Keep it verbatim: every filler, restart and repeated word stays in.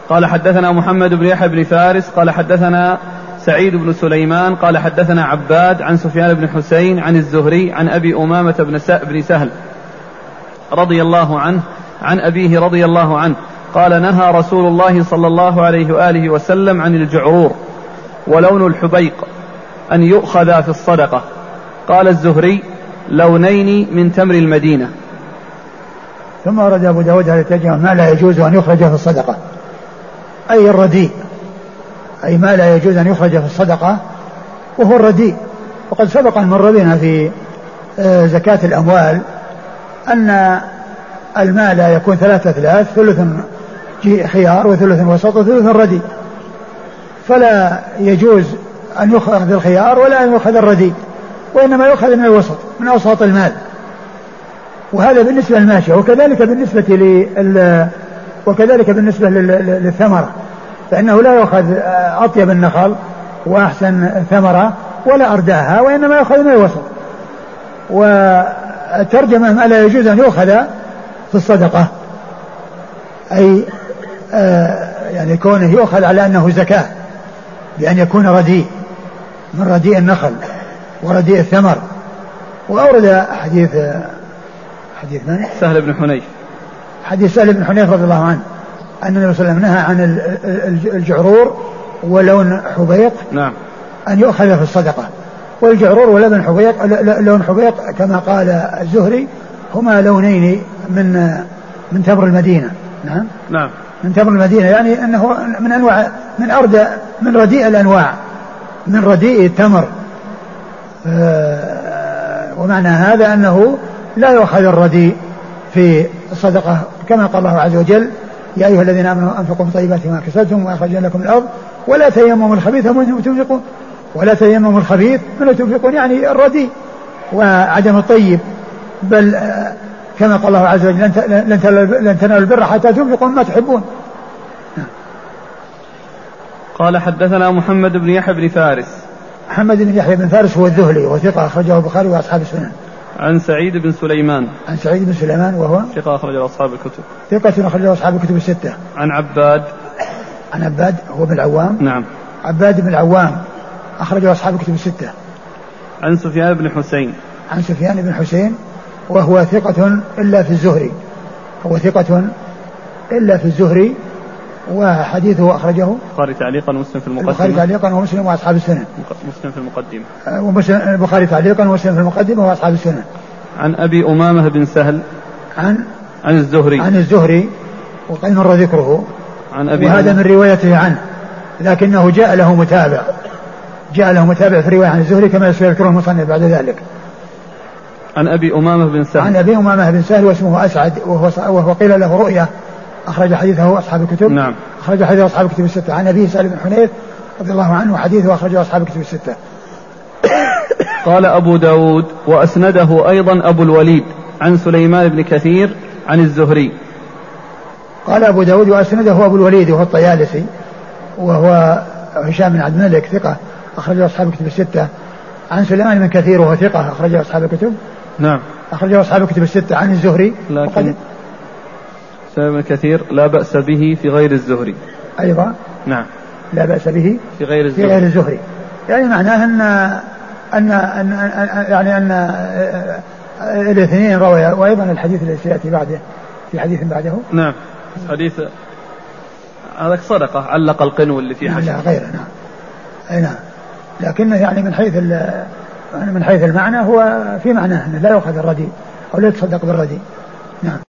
قال حدثنا محمد بن يحيى بن فارس قال حدثنا سعيد بن سليمان قال حدثنا عباد عن سفيان بن حسين عن الزهري عن أبي أمامة بن سهل رضي الله عنه عن أبيه رضي الله عنه قال نهى رسول الله صلى الله عليه وآله وسلم عن الجعرور ولون الحبيق أن يؤخذ في الصدقة. قال الزهري لونين من تمر المدينة. ثم ورد أبو داود على الترجمة ما لا يجوز أن يخرج في الصدقة أي الرديء، أي ما لا يجوز أن يخرج في الصدقة وهو الرديء. وقد سبق المر بنا في زكاة الأموال أن المال يكون ثلاثة ثلاث، ثلث خيار وثلث وسط وثلث رديء، فلا يجوز أن يؤخذ الخيار ولا أن يؤخذ الرديء، وإنما يؤخذ من الوسط من أوساط المال. وهذا بالنسبة للماشية، وكذلك بالنسبة لل وكذلك بالنسبة للثمرة، فإنه لا يؤخذ أطيب النخل وأحسن ثمرة ولا أرداها، وإنما يؤخذ من الوسط. والترجمة ما لا يجوز أن يؤخذ في الصدقة أي آه يعني كونه يؤخذ على أنه زكاة بأن يكون رديء من رديء النخل ورديء الثمر. وأورد حديث حديث من؟ سهل بن حنيف، حديث سهل بن حنيف رضي الله عنه أن النبي صلى الله عليه وسلم نهى عن الجعرور ولون حبيق نعم أن يؤخذ في الصدقة. والجعرور ولون حبيق لون حبيق كما قال الزهري هما لونين من من تمر المدينة. نعم نعم من تمر المدينة، يعني أنه من أنواع من أرد من رديء الأنواع من رديء التمر. ومعنى هذا أنه لا يؤخذ الرديء في الصدقة كما قال الله عز وجل يا أيها الذين آمنوا أنفقوا من طيبات ما كسبتم وأخرجنا لكم من الأرض ولا تيمموا الخبيث منه تنفقون ولا تيمموا الخبيث منه تنفقون، يعني الرديء وعدم الطيب. بل كما قال الله عز وجل لن تنالوا البر حتى تنفقوا مما تحبون. قال حدثنا محمد بن يحيى بن فارس. محمد بن يحيى بن فارس هو الذهلي وثقة أخرجه البخاري وأصحاب السنن. عن سعيد بن سليمان. عن سعيد بن سليمان وهو ثقة أخرجه أصحاب الكتب. ثقة أخرجه أصحاب الكتب الستة. عن عباد. عن عباد هو بن العوام. نعم. عباد بن العوام أخرجه أصحاب الكتب الستة. عن سفيان بن حسين. عن سفيان بن حسين وهو ثقة إلا في الزهري، هو ثقة إلا في الزهري، وحديثه أخرجه البخاري تعليقا ومسلم في المقدمة. البخاري تعليقا ومسلم وأصحاب السنن. مسلم في المقدمة. ومسلم البخاري تعليقا ومسلم في المقدمة وأصحاب السنن. عن أبي أمامة بن سهل. عن عن الزهري. عن الزهري وقد مر ذكره. عن أبي وهذا من روايته عنه، لكنه جاء له متابع جاء له متابع في رواية عن الزهري كما سيذكره المصنف بعد ذلك. عن أبي أمامة بن سهل. عن أبي أمامة بن سهل واسمه أسعد وهو, وهو قيل له رؤيا، أخرج حديثه أصحاب الكتب. نعم. أخرج حديثه أصحاب الكتب الستة. عن أبيه سهل بن حنيف رضي الله عنه وحديثه أخرجه أصحاب الكتب الستة. قال أبو داود وأسنده أيضا أبو الوليد عن سليمان بن كثير عن الزهري. قال أبو داود وأسنده أبو الوليد وهو الطيالسي وهو هشام بن عبد الملك ثقة أخرجه أصحاب الكتب الستة. عن سليمان بن كثير وهو ثقة أخرجه أصحاب الكتب. نعم. أخرجه أصحاب الكتب الستة. عن الزهري. لكن سليمان بن كثير لا بأس به في غير الزهري أيضا. نعم. لا بأس به في غير الزهري, في غير الزهري. يعني معناه أن أن أن, أن يعني أن الاثنين رويا. وأيضا الحديث الذي سيأتي بعده في حديث بعده. نعم. حديث هذا صدقة علق القنو اللي فيه حشر. لا غيره. نعم. أي نعم. لكنه يعني من حيث من حيث المعنى هو في معناه أنه لا يؤخذ الرديء أو لا يتصدق بالرديء. نعم.